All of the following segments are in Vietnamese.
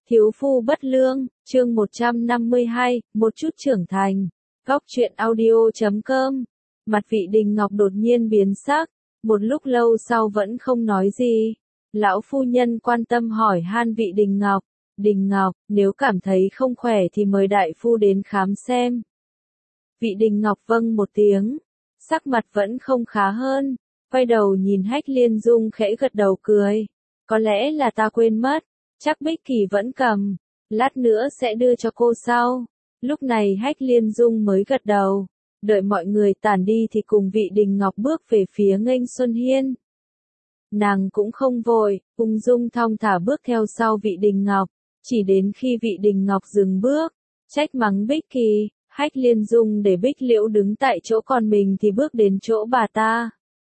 Thiếu phu bất lương, chương 152, một chút trưởng thành. Góc truyện audio.com. Mặt Vị Đình Ngọc đột nhiên biến sắc, một lúc lâu sau vẫn không nói gì. Lão phu nhân quan tâm hỏi han Vị Đình Ngọc. Đình Ngọc, nếu cảm thấy không khỏe thì mời đại phu đến khám xem. Vị Đình Ngọc vâng một tiếng, sắc mặt vẫn không khá hơn, quay đầu nhìn Hách Liên Dung khẽ gật đầu cười. Có lẽ là ta quên mất, chắc Bích Kỳ vẫn cầm, lát nữa sẽ đưa cho cô sau. Lúc này Hách Liên Dung mới gật đầu, đợi mọi người tản đi thì cùng Vị Đình Ngọc bước về phía nghênh Xuân Hiên. Nàng cũng không vội, ung dung thong thả bước theo sau Vị Đình Ngọc, chỉ đến khi Vị Đình Ngọc dừng bước, trách mắng Bích Kỳ. Hách Liên Dung để Bích Liễu đứng tại chỗ còn mình thì bước đến chỗ bà ta.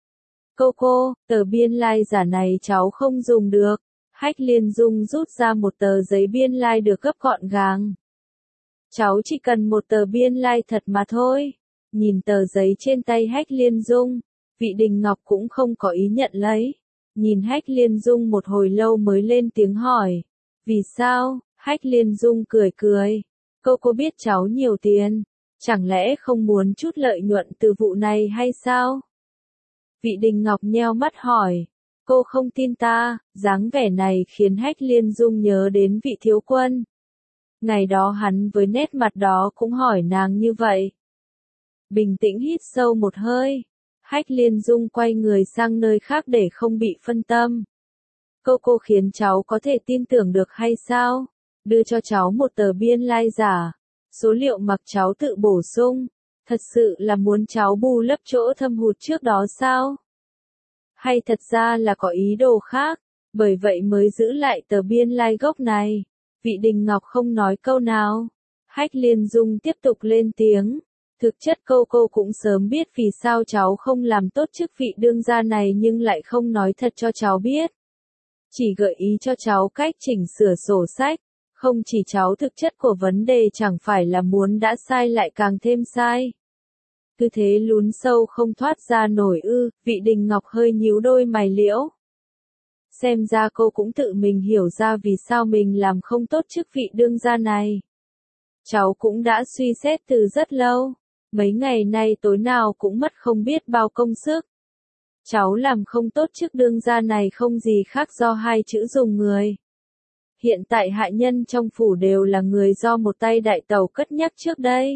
Cô, tờ biên lai giả này cháu không dùng được. Hách Liên Dung rút ra một tờ giấy biên lai được gấp gọn gàng. Cháu chỉ cần một tờ biên lai thật mà thôi. Nhìn tờ giấy trên tay Hách Liên Dung, Vị Đình Ngọc cũng không có ý nhận lấy. Nhìn Hách Liên Dung một hồi lâu mới lên tiếng hỏi. Vì sao? Hách Liên Dung cười. Cô biết cháu nhiều tiền, chẳng lẽ không muốn chút lợi nhuận từ vụ này hay sao? Vị Đình Ngọc nheo mắt hỏi, cô không tin ta, dáng vẻ này khiến Hách Liên Dung nhớ đến Vị thiếu quân. Ngày đó hắn với nét mặt đó cũng hỏi nàng như vậy. Bình tĩnh hít sâu một hơi, Hách Liên Dung quay người sang nơi khác để không bị phân tâm. Cô khiến cháu có thể tin tưởng được hay sao? Đưa cho cháu một tờ biên lai giả, số liệu mặc cháu tự bổ sung, thật sự là muốn cháu bù lấp chỗ thâm hụt trước đó sao? Hay thật ra là có ý đồ khác, bởi vậy mới giữ lại tờ biên lai gốc này? Vị Đình Ngọc không nói câu nào. Hách Liên Dung tiếp tục lên tiếng, thực chất cô cũng sớm biết vì sao cháu không làm tốt chức vị đương gia này nhưng lại không nói thật cho cháu biết. Chỉ gợi ý cho cháu cách chỉnh sửa sổ sách. Không chỉ cháu thực chất của vấn đề chẳng phải là muốn đã sai lại càng thêm sai. Cứ thế lún sâu không thoát ra nổi ư, Vị Đình Ngọc hơi nhíu đôi mày liễu. Xem ra cô cũng tự mình hiểu ra vì sao mình làm không tốt chức vị đương gia này. Cháu cũng đã suy xét từ rất lâu, mấy ngày nay tối nào cũng mất không biết bao công sức. Cháu làm không tốt chức đương gia này không gì khác do hai chữ dùng người. Hiện tại hạ nhân trong phủ đều là người do một tay đại tẩu cất nhắc trước đây.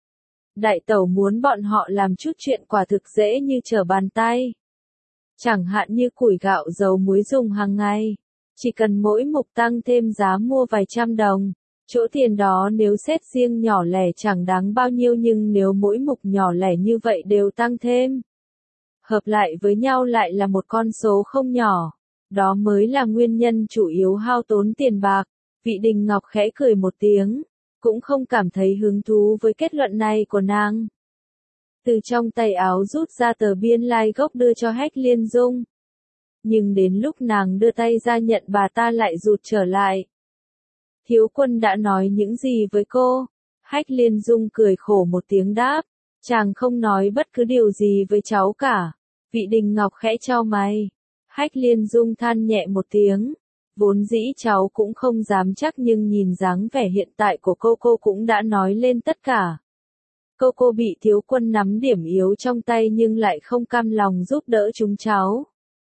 Đại tẩu muốn bọn họ làm chút chuyện quả thực dễ như trở bàn tay. Chẳng hạn như củi gạo dầu muối dùng hàng ngày. Chỉ cần mỗi mục tăng thêm giá mua vài trăm đồng. Chỗ tiền đó nếu xét riêng nhỏ lẻ chẳng đáng bao nhiêu nhưng nếu mỗi mục nhỏ lẻ như vậy đều tăng thêm. Hợp lại với nhau lại là một con số không nhỏ. Đó mới là nguyên nhân chủ yếu hao tốn tiền bạc. Vị Đình Ngọc khẽ cười một tiếng, cũng không cảm thấy hứng thú với kết luận này của nàng. Từ trong tay áo rút ra tờ biên lai gốc đưa cho Hách Liên Dung. Nhưng đến lúc nàng đưa tay ra nhận bà ta lại rụt trở lại. Thiếu quân đã nói những gì với cô? Hách Liên Dung cười khổ một tiếng đáp, chàng không nói bất cứ điều gì với cháu cả. Vị Đình Ngọc khẽ chau mày. Hách Liên Dung than nhẹ một tiếng, vốn dĩ cháu cũng không dám chắc nhưng nhìn dáng vẻ hiện tại của cô cũng đã nói lên tất cả. Cô bị thiếu quân nắm điểm yếu trong tay nhưng lại không cam lòng giúp đỡ chúng cháu.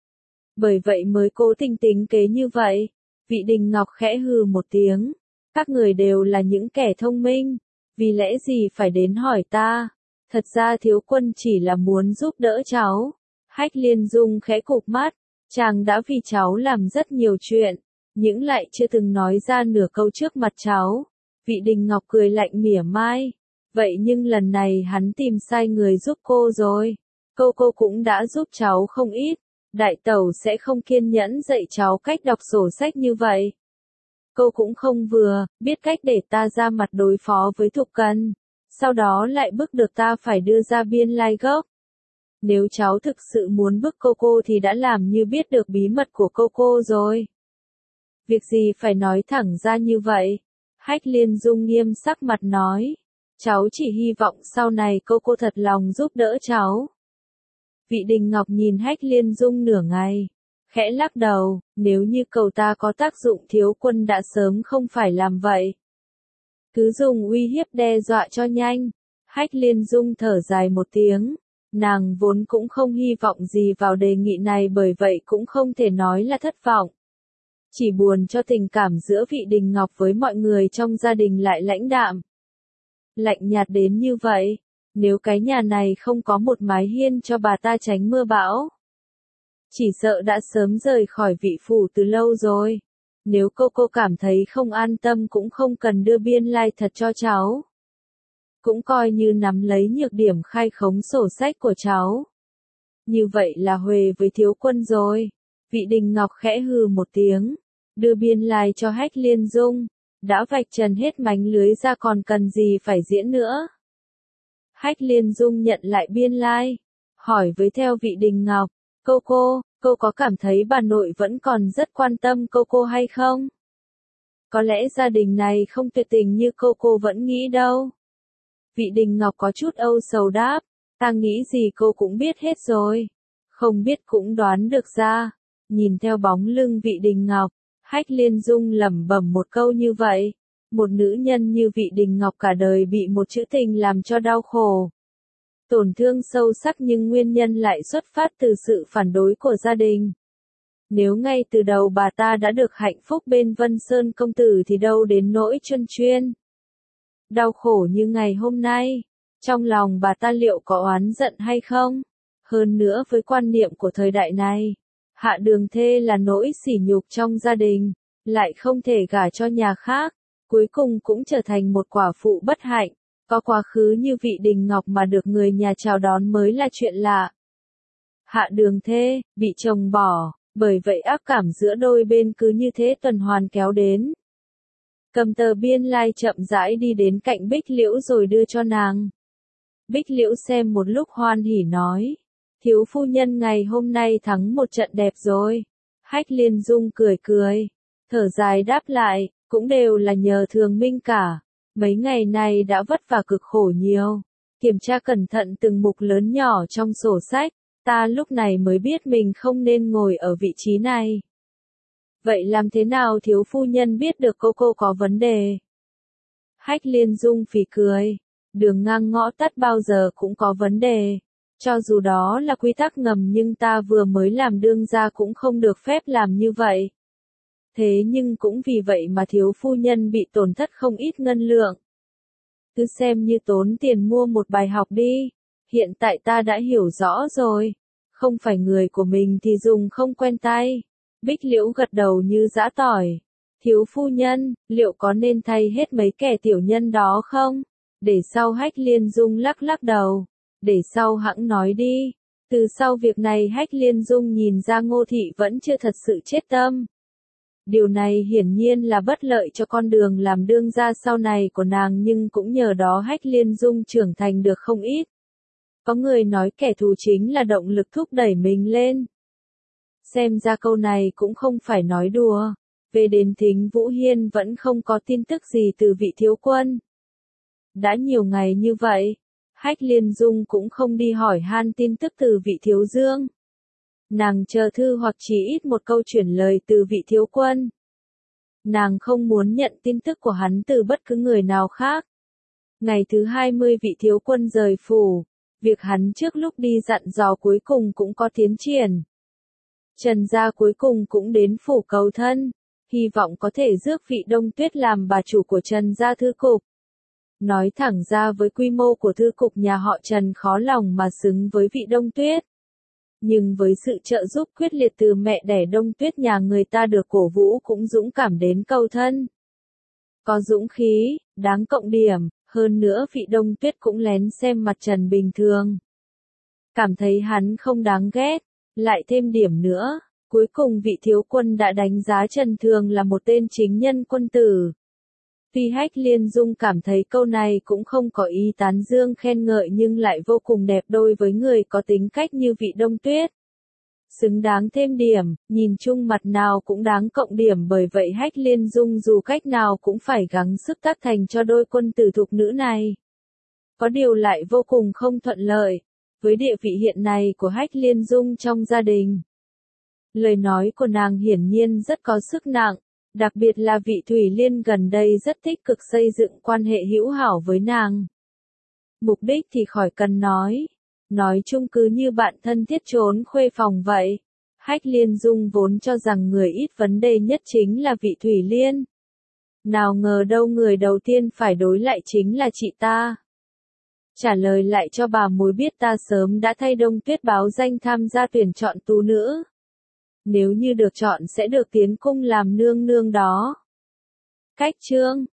Bởi vậy mới cố tình tính kế như vậy. Vị Đình Ngọc khẽ hừ một tiếng, các người đều là những kẻ thông minh, vì lẽ gì phải đến hỏi ta? Thật ra thiếu quân chỉ là muốn giúp đỡ cháu. Hách Liên Dung khẽ cụp mắt. Chàng đã vì cháu làm rất nhiều chuyện, nhưng lại chưa từng nói ra nửa câu trước mặt cháu. Vị Đình Ngọc cười lạnh mỉa mai. Vậy nhưng lần này hắn tìm sai người giúp cô rồi. Cô cũng đã giúp cháu không ít. Đại tẩu sẽ không kiên nhẫn dạy cháu cách đọc sổ sách như vậy. Cô cũng không vừa, biết cách để ta ra mặt đối phó với Thục Cần. Sau đó lại bức được ta phải đưa ra biên lai gốc. Nếu cháu thực sự muốn bức cô thì đã làm như biết được bí mật của cô rồi. Việc gì phải nói thẳng ra như vậy? Hách Liên Dung nghiêm sắc mặt nói. Cháu chỉ hy vọng sau này cô thật lòng giúp đỡ cháu. Vị Đình Ngọc nhìn Hách Liên Dung nửa ngày, khẽ lắc đầu, nếu như cầu ta có tác dụng thiếu quân đã sớm không phải làm vậy. Cứ dùng uy hiếp đe dọa cho nhanh. Hách Liên Dung thở dài một tiếng, nàng vốn cũng không hy vọng gì vào đề nghị này bởi vậy cũng không thể nói là thất vọng. Chỉ buồn cho tình cảm giữa Vị Đình Ngọc với mọi người trong gia đình lại lãnh đạm. Lạnh nhạt đến như vậy, nếu cái nhà này không có một mái hiên cho bà ta tránh mưa bão. Chỉ sợ đã sớm rời khỏi vị phủ từ lâu rồi. Nếu cô cảm thấy không an tâm cũng không cần đưa biên lai thật cho cháu. Cũng coi như nắm lấy nhược điểm khai khống sổ sách của cháu. Như vậy là huề với thiếu quân rồi. Vị Đình Ngọc khẽ hừ một tiếng, đưa biên lai cho Hách Liên Dung. Đã vạch trần hết mánh lưới ra còn cần gì phải diễn nữa. Hách Liên Dung nhận lại biên lai, hỏi với theo Vị Đình Ngọc, cô có cảm thấy bà nội vẫn còn rất quan tâm cô hay không? Có lẽ gia đình này không tuyệt tình như cô vẫn nghĩ đâu. Vị Đình Ngọc có chút âu sầu đáp, ta nghĩ gì cô cũng biết hết rồi. Không biết cũng đoán được ra. Nhìn theo bóng lưng Vị Đình Ngọc, Hách Liên Dung lẩm bẩm một câu như vậy. Một nữ nhân như Vị Đình Ngọc cả đời bị một chữ tình làm cho đau khổ. Tổn thương sâu sắc nhưng nguyên nhân lại xuất phát từ sự phản đối của gia đình. Nếu ngay từ đầu bà ta đã được hạnh phúc bên Vân Sơn công tử thì đâu đến nỗi chuyên chuyên. Đau khổ như ngày hôm nay, trong lòng bà ta liệu có oán giận hay không? Hơn nữa với quan niệm của thời đại này, Hạ Đường Thê là nỗi sỉ nhục trong gia đình, lại không thể gả cho nhà khác, cuối cùng cũng trở thành một quả phụ bất hạnh. Có quá khứ như Vị Đình Ngọc mà được người nhà chào đón mới là chuyện lạ. Hạ Đường Thê, bị chồng bỏ, bởi vậy ác cảm giữa đôi bên cứ như thế tuần hoàn kéo đến. Cầm tờ biên lai chậm rãi đi đến cạnh Bích Liễu rồi đưa cho nàng. Bích Liễu xem một lúc hoan hỉ nói, thiếu phu nhân ngày hôm nay thắng một trận đẹp rồi. Hách Liên Dung cười, thở dài đáp lại, cũng đều là nhờ Thường Minh cả. Mấy ngày này đã vất vả cực khổ nhiều, kiểm tra cẩn thận từng mục lớn nhỏ trong sổ sách, ta lúc này mới biết mình không nên ngồi ở vị trí này. Vậy làm thế nào thiếu phu nhân biết được cô có vấn đề? Hách Liên Dung phì cười, đường ngang ngõ tắt bao giờ cũng có vấn đề. Cho dù đó là quy tắc ngầm nhưng ta vừa mới làm đương gia cũng không được phép làm như vậy. Thế nhưng cũng vì vậy mà thiếu phu nhân bị tổn thất không ít ngân lượng. Cứ xem như tốn tiền mua một bài học đi. Hiện tại ta đã hiểu rõ rồi. Không phải người của mình thì dùng không quen tay. Bích Liễu gật đầu như giã tỏi. Thiếu phu nhân, liệu có nên thay hết mấy kẻ tiểu nhân đó không? Để sau Hách Liên Dung lắc đầu. Để sau hẵng nói đi. Từ sau việc này Hách Liên Dung nhìn ra Ngô Thị vẫn chưa thật sự chết tâm. Điều này hiển nhiên là bất lợi cho con đường làm đương gia sau này của nàng nhưng cũng nhờ đó Hách Liên Dung trưởng thành được không ít. Có người nói kẻ thù chính là động lực thúc đẩy mình lên. Xem ra câu này cũng không phải nói đùa. Về đến Thính Vũ Hiên vẫn không có tin tức gì từ Vị thiếu quân. Đã nhiều ngày như vậy, Hách Liên Dung cũng không đi hỏi han tin tức từ Vị thiếu dương. Nàng chờ thư hoặc chỉ ít một câu chuyển lời từ Vị thiếu quân. Nàng không muốn nhận tin tức của hắn từ bất cứ người nào khác. Ngày thứ 20 Vị thiếu quân rời phủ, việc hắn trước lúc đi dặn dò cuối cùng cũng có tiến triển. Trần gia cuối cùng cũng đến phủ cầu thân, hy vọng có thể rước Vị Đông Tuyết làm bà chủ của Trần gia thư cục. Nói thẳng ra với quy mô của thư cục nhà họ Trần khó lòng mà xứng với Vị Đông Tuyết. Nhưng với sự trợ giúp quyết liệt từ mẹ đẻ Đông Tuyết nhà người ta được cổ vũ cũng dũng cảm đến cầu thân. Có dũng khí, đáng cộng điểm, hơn nữa Vị Đông Tuyết cũng lén xem mặt Trần bình thường. Cảm thấy hắn không đáng ghét, lại thêm điểm nữa, cuối cùng Vị thiếu quân đã đánh giá Trần Thường là một tên chính nhân quân tử. Tuy Hách Liên Dung cảm thấy câu này cũng không có ý tán dương khen ngợi nhưng lại vô cùng đẹp đôi với người có tính cách như Vị Đông Tuyết. Xứng đáng thêm điểm, nhìn chung mặt nào cũng đáng cộng điểm bởi vậy Hách Liên Dung dù cách nào cũng phải gắng sức tác thành cho đôi quân tử thục nữ này. Có điều lại vô cùng không thuận lợi, với địa vị hiện nay của Hách Liên Dung trong gia đình. Lời nói của nàng hiển nhiên rất có sức nặng, đặc biệt là vị Thủy Liên gần đây rất tích cực xây dựng quan hệ hữu hảo với nàng. Mục đích thì khỏi cần nói chung cứ như bạn thân thiết trốn khuê phòng vậy. Hách Liên Dung vốn cho rằng người ít vấn đề nhất chính là vị Thủy Liên. Nào ngờ đâu người đầu tiên phải đối lại chính là chị ta. Trả lời lại cho bà mối biết ta sớm đã thay Đông Tuyết báo danh tham gia tuyển chọn tú nữ. Nếu như được chọn sẽ được tiến cung làm nương nương đó. Cách chương